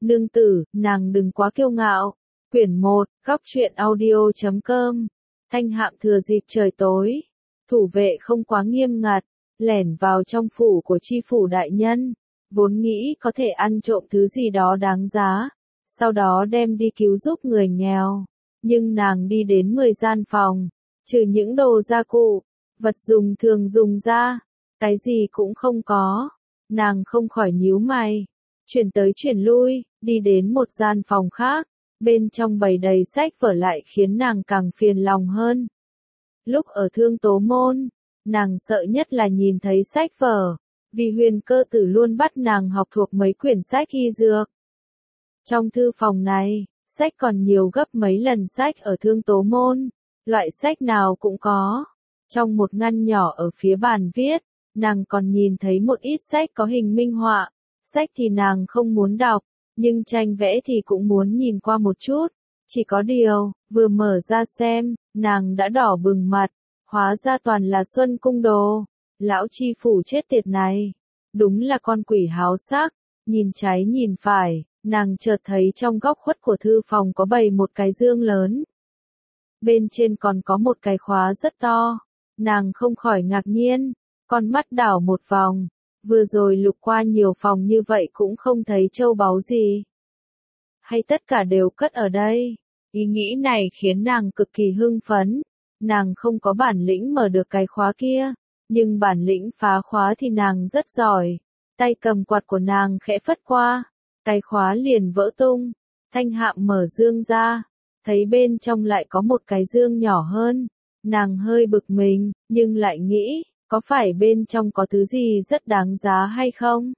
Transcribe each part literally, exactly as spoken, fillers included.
Nương tử, nàng đừng quá kiêu ngạo. Quyển một, góc truyện audio chấm com. Thanh Hạm thừa dịp trời tối, thủ vệ không quá nghiêm ngặt, lẻn vào trong phủ của chi phủ đại nhân, vốn nghĩ có thể ăn trộm thứ gì đó đáng giá, sau đó đem đi cứu giúp người nghèo. Nhưng nàng đi đến mười gian phòng, trừ những đồ gia cụ, vật dùng thường dùng ra, cái gì cũng không có. Nàng không khỏi nhíu mày, chuyển tới chuyển lui, đi đến một gian phòng khác, bên trong bày đầy sách vở lại khiến nàng càng phiền lòng hơn. Lúc ở Thương Tố Môn, nàng sợ nhất là nhìn thấy sách vở, vì Huyền Cơ Tử luôn bắt nàng học thuộc mấy quyển sách y dược. Trong thư phòng này, sách còn nhiều gấp mấy lần sách ở Thương Tố Môn, loại sách nào cũng có. Trong một ngăn nhỏ ở phía bàn viết, nàng còn nhìn thấy một ít sách có hình minh họa, sách thì nàng không muốn đọc, nhưng tranh vẽ thì cũng muốn nhìn qua một chút. Chỉ có điều, vừa mở ra xem, nàng đã đỏ bừng mặt, hóa ra toàn là Xuân Cung đồ. Lão chi phủ chết tiệt này, đúng là con quỷ háo sắc. Nhìn trái nhìn phải, nàng chợt thấy trong góc khuất của thư phòng có bày một cái dương lớn. Bên trên còn có một cái khóa rất to, nàng không khỏi ngạc nhiên, con mắt đảo một vòng, vừa rồi lục qua nhiều phòng như vậy cũng không thấy châu báu gì. Hay tất cả đều cất ở đây? Ý nghĩ này khiến nàng cực kỳ hưng phấn, nàng không có bản lĩnh mở được cái khóa kia, nhưng bản lĩnh phá khóa thì nàng rất giỏi. Tay cầm quạt của nàng khẽ phất qua, cái khóa liền vỡ tung. Thanh Hạm mở dương ra, thấy bên trong lại có một cái dương nhỏ hơn. Nàng hơi bực mình, nhưng lại nghĩ, có phải bên trong có thứ gì rất đáng giá hay không?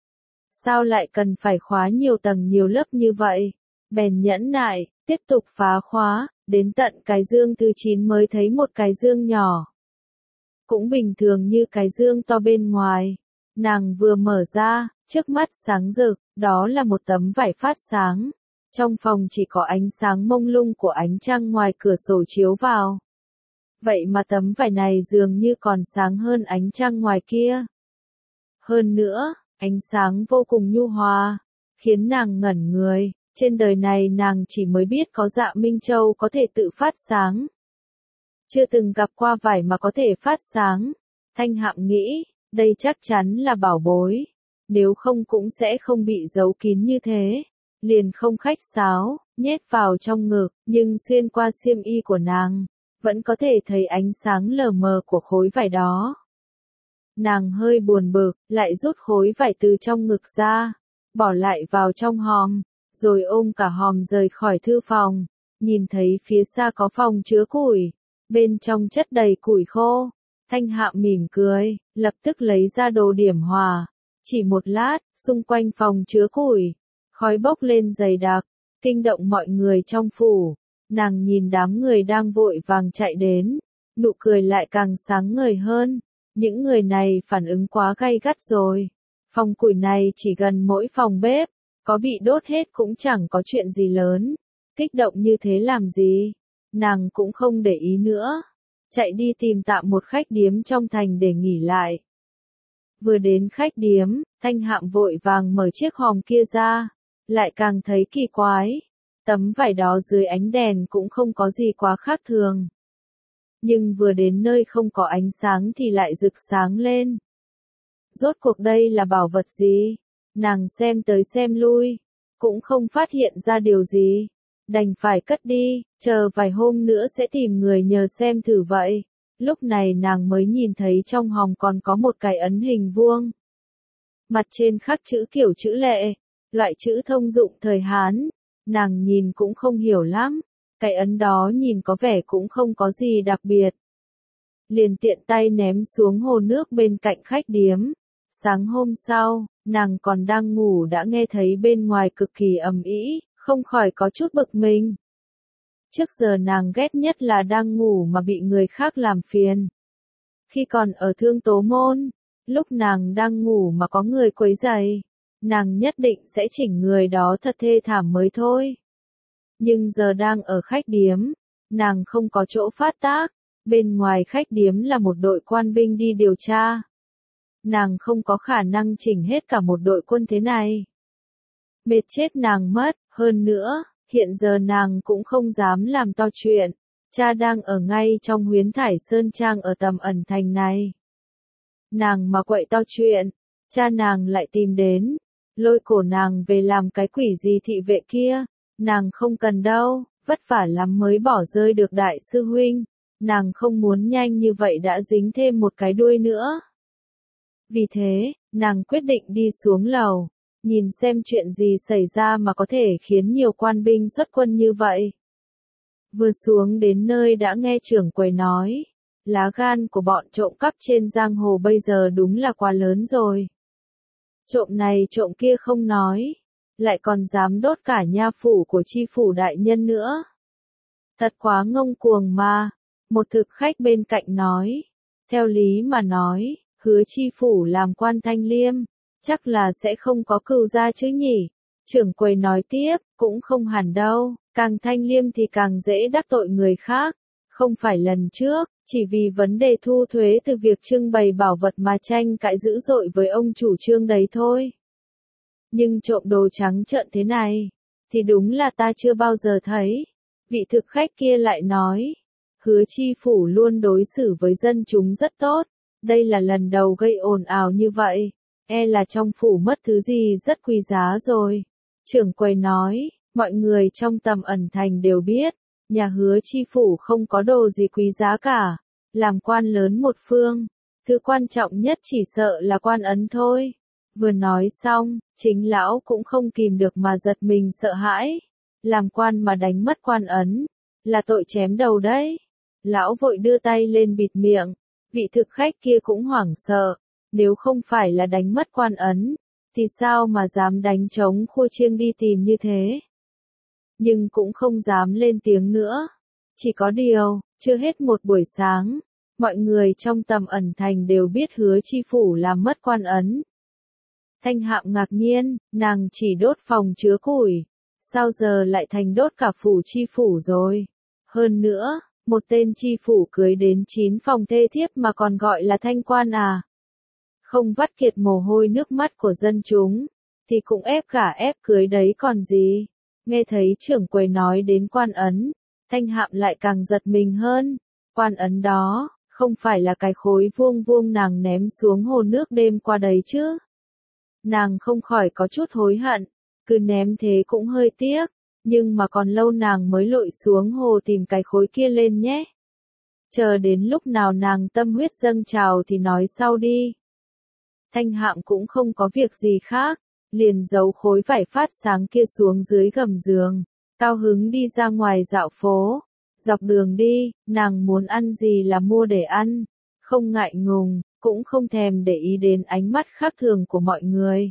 Sao lại cần phải khóa nhiều tầng nhiều lớp như vậy? Bèn nhẫn nại, tiếp tục phá khóa, đến tận cái dương thứ chín mới thấy một cái dương nhỏ. Cũng bình thường như cái dương to bên ngoài. Nàng vừa mở ra, trước mắt sáng rực, đó là một tấm vải phát sáng. Trong phòng chỉ có ánh sáng mông lung của ánh trăng ngoài cửa sổ chiếu vào. Vậy mà tấm vải này dường như còn sáng hơn ánh trăng ngoài kia. Hơn nữa, ánh sáng vô cùng nhu hòa, khiến nàng ngẩn người. Trên đời này nàng chỉ mới biết có Dạ Minh Châu có thể tự phát sáng. Chưa từng gặp qua vải mà có thể phát sáng. Thanh Hạm nghĩ, đây chắc chắn là bảo bối. Nếu không cũng sẽ không bị giấu kín như thế. Liền không khách sáo, nhét vào trong ngực, nhưng xuyên qua xiêm y của nàng, vẫn có thể thấy ánh sáng lờ mờ của khối vải đó. Nàng hơi buồn bực, lại rút khối vải từ trong ngực ra, bỏ lại vào trong hòm, rồi ôm cả hòm rời khỏi thư phòng. Nhìn thấy phía xa có phòng chứa củi, bên trong chất đầy củi khô. Thanh Hạm mỉm cười, lập tức lấy ra đồ điểm hỏa. Chỉ một lát, xung quanh phòng chứa củi, khói bốc lên dày đặc, kinh động mọi người trong phủ. Nàng nhìn đám người đang vội vàng chạy đến, nụ cười lại càng sáng ngời hơn. Những người này phản ứng quá gay gắt rồi. Phòng củi này chỉ gần mỗi phòng bếp, có bị đốt hết cũng chẳng có chuyện gì lớn. Kích động như thế làm gì? Nàng cũng không để ý nữa. Chạy đi tìm tạm một khách điếm trong thành để nghỉ lại. Vừa đến khách điếm, Thanh Hạm vội vàng mở chiếc hòm kia ra, lại càng thấy kỳ quái. Tấm vải đó dưới ánh đèn cũng không có gì quá khác thường. Nhưng vừa đến nơi không có ánh sáng thì lại rực sáng lên. Rốt cuộc đây là bảo vật gì? Nàng xem tới xem lui, cũng không phát hiện ra điều gì. Đành phải cất đi, chờ vài hôm nữa sẽ tìm người nhờ xem thử vậy. Lúc này nàng mới nhìn thấy trong hòm còn có một cái ấn hình vuông. Mặt trên khắc chữ kiểu chữ lệ, loại chữ thông dụng thời Hán. Nàng nhìn cũng không hiểu lắm, cái ấn đó nhìn có vẻ cũng không có gì đặc biệt. Liền tiện tay ném xuống hồ nước bên cạnh khách điếm. Sáng hôm sau, nàng còn đang ngủ đã nghe thấy bên ngoài cực kỳ ầm ĩ, không khỏi có chút bực mình. Trước giờ nàng ghét nhất là đang ngủ mà bị người khác làm phiền. Khi còn ở Thương Tố Môn, lúc nàng đang ngủ mà có người quấy rầy, nàng nhất định sẽ chỉnh người đó thật thê thảm mới thôi. Nhưng giờ đang ở khách điếm, nàng không có chỗ phát tác, bên ngoài khách điếm là một đội quan binh đi điều tra. Nàng không có khả năng chỉnh hết cả một đội quân thế này. Mệt chết nàng mất, hơn nữa, hiện giờ nàng cũng không dám làm to chuyện. Cha đang ở ngay trong Huyến Thải Sơn Trang ở tầm ẩn thành này. Nàng mà quậy to chuyện, cha nàng lại tìm đến, lôi cổ nàng về làm cái quỷ gì thị vệ kia, nàng không cần đâu, vất vả lắm mới bỏ rơi được đại sư huynh, nàng không muốn nhanh như vậy đã dính thêm một cái đuôi nữa. Vì thế, nàng quyết định đi xuống lầu, nhìn xem chuyện gì xảy ra mà có thể khiến nhiều quan binh xuất quân như vậy. Vừa xuống đến nơi đã nghe trưởng quầy nói, lá gan của bọn trộm cắp trên giang hồ bây giờ đúng là quá lớn rồi. Trộm này trộm kia không nói, lại còn dám đốt cả nha phủ của chi phủ đại nhân nữa. Thật quá ngông cuồng mà, một thực khách bên cạnh nói, theo lý mà nói, Hứa chi phủ làm quan thanh liêm, chắc là sẽ không có cừu gia chứ nhỉ. Trưởng quầy nói tiếp, cũng không hẳn đâu, càng thanh liêm thì càng dễ đắc tội người khác. Không phải lần trước, chỉ vì vấn đề thu thuế từ việc trưng bày bảo vật mà tranh cãi dữ dội với ông chủ trương đấy thôi. Nhưng trộm đồ trắng trợn thế này, thì đúng là ta chưa bao giờ thấy. Vị thực khách kia lại nói, Hứa chi phủ luôn đối xử với dân chúng rất tốt, đây là lần đầu gây ồn ào như vậy, e là trong phủ mất thứ gì rất quý giá rồi. Trưởng quầy nói, mọi người trong tầm ẩn thành đều biết, nhà Hứa chi phủ không có đồ gì quý giá cả, làm quan lớn một phương, thứ quan trọng nhất chỉ sợ là quan ấn thôi. Vừa nói xong, chính lão cũng không kìm được mà giật mình sợ hãi, làm quan mà đánh mất quan ấn, là tội chém đầu đấy. Lão vội đưa tay lên bịt miệng, vị thực khách kia cũng hoảng sợ, nếu không phải là đánh mất quan ấn, thì sao mà dám đánh trống khua chiêng đi tìm như thế. Nhưng cũng không dám lên tiếng nữa. Chỉ có điều, chưa hết một buổi sáng, mọi người trong tầm ẩn thành đều biết Hứa chi phủ làm mất quan ấn. Thanh Hạm ngạc nhiên, nàng chỉ đốt phòng chứa củi, sao giờ lại thành đốt cả phủ chi phủ rồi. Hơn nữa, một tên chi phủ cưới đến chín phòng thê thiếp mà còn gọi là thanh quan à. Không vắt kiệt mồ hôi nước mắt của dân chúng, thì cũng ép cả ép cưới đấy còn gì. Nghe thấy trưởng quầy nói đến quan ấn, Thanh Hạm lại càng giật mình hơn. Quan ấn đó, không phải là cái khối vuông vuông nàng ném xuống hồ nước đêm qua đấy chứ. Nàng không khỏi có chút hối hận, cứ ném thế cũng hơi tiếc, nhưng mà còn lâu nàng mới lội xuống hồ tìm cái khối kia lên nhé. Chờ đến lúc nào nàng tâm huyết dâng trào thì nói sau đi. Thanh Hạm cũng không có việc gì khác, liền giấu khối vải phát sáng kia xuống dưới gầm giường, cao hứng đi ra ngoài dạo phố. Dọc đường đi, nàng muốn ăn gì là mua để ăn, không ngại ngùng, cũng không thèm để ý đến ánh mắt khác thường của mọi người.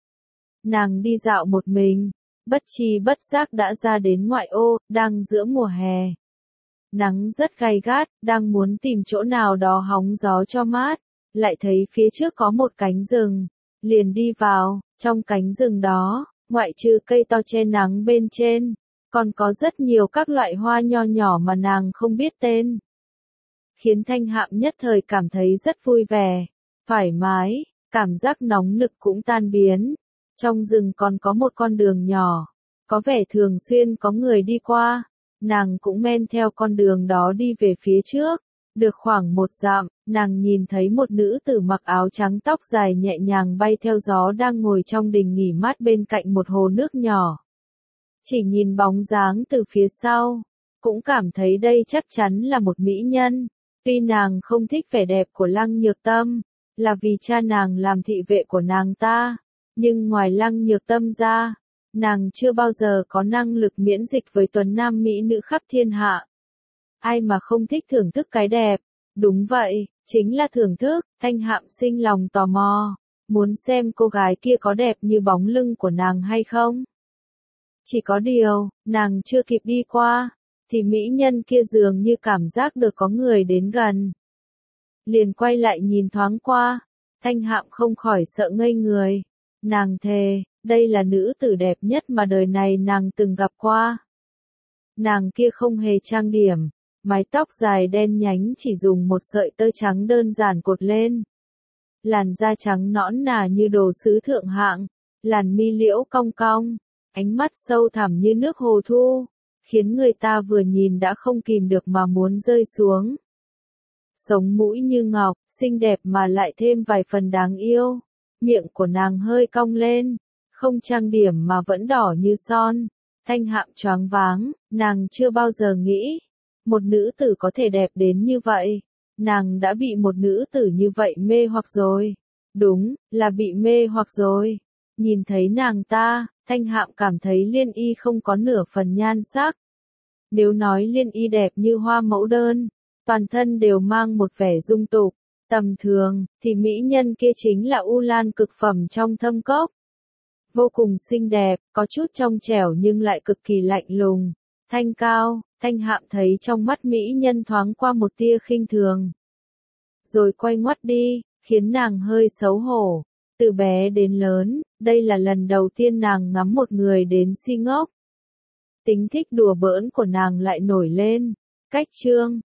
Nàng đi dạo một mình, bất tri bất giác đã ra đến ngoại ô, đang giữa mùa hè. Nắng rất gay gắt, đang muốn tìm chỗ nào đó hóng gió cho mát, lại thấy phía trước có một cánh rừng, liền đi vào. Trong cánh rừng đó, ngoại trừ cây to che nắng bên trên, còn có rất nhiều các loại hoa nho nhỏ mà nàng không biết tên. Khiến Thanh Hạm nhất thời cảm thấy rất vui vẻ, thoải mái, cảm giác nóng nực cũng tan biến. Trong rừng còn có một con đường nhỏ, có vẻ thường xuyên có người đi qua, nàng cũng men theo con đường đó đi về phía trước. Được khoảng một dặm, nàng nhìn thấy một nữ tử mặc áo trắng tóc dài nhẹ nhàng bay theo gió đang ngồi trong đình nghỉ mát bên cạnh một hồ nước nhỏ. Chỉ nhìn bóng dáng từ phía sau, cũng cảm thấy đây chắc chắn là một mỹ nhân. Tuy nàng không thích vẻ đẹp của Lăng Nhược Tâm, là vì cha nàng làm thị vệ của nàng ta, nhưng ngoài Lăng Nhược Tâm ra, nàng chưa bao giờ có năng lực miễn dịch với tuấn nam mỹ nữ khắp thiên hạ. Ai mà không thích thưởng thức cái đẹp, đúng vậy, chính là thưởng thức. Thanh Hạm sinh lòng tò mò, muốn xem cô gái kia có đẹp như bóng lưng của nàng hay không. Chỉ có điều, nàng chưa kịp đi qua, thì mỹ nhân kia dường như cảm giác được có người đến gần. Liền quay lại nhìn thoáng qua, Thanh Hạm không khỏi sợ ngây người. Nàng thề, đây là nữ tử đẹp nhất mà đời này nàng từng gặp qua. Nàng kia không hề trang điểm, mái tóc dài đen nhánh chỉ dùng một sợi tơ trắng đơn giản cột lên. Làn da trắng nõn nà như đồ sứ thượng hạng, làn mi liễu cong cong, ánh mắt sâu thẳm như nước hồ thu, khiến người ta vừa nhìn đã không kìm được mà muốn rơi xuống. Sống mũi như ngọc, xinh đẹp mà lại thêm vài phần đáng yêu. Miệng của nàng hơi cong lên, không trang điểm mà vẫn đỏ như son. Thanh Hạm choáng váng, nàng chưa bao giờ nghĩ một nữ tử có thể đẹp đến như vậy. Nàng đã bị một nữ tử như vậy mê hoặc rồi. Đúng, là bị mê hoặc rồi. Nhìn thấy nàng ta, Thanh Hạm cảm thấy Liên Y không có nửa phần nhan sắc. Nếu nói Liên Y đẹp như hoa mẫu đơn, toàn thân đều mang một vẻ dung tục, tầm thường, thì mỹ nhân kia chính là U Lan cực phẩm trong Thâm Cốc. Vô cùng xinh đẹp, có chút trong trẻo nhưng lại cực kỳ lạnh lùng, thanh cao. Thanh Hạm thấy trong mắt mỹ nhân thoáng qua một tia khinh thường, rồi quay ngoắt đi, khiến nàng hơi xấu hổ. Từ bé đến lớn, đây là lần đầu tiên nàng ngắm một người đến si ngốc. Tính thích đùa bỡn của nàng lại nổi lên. Cách chương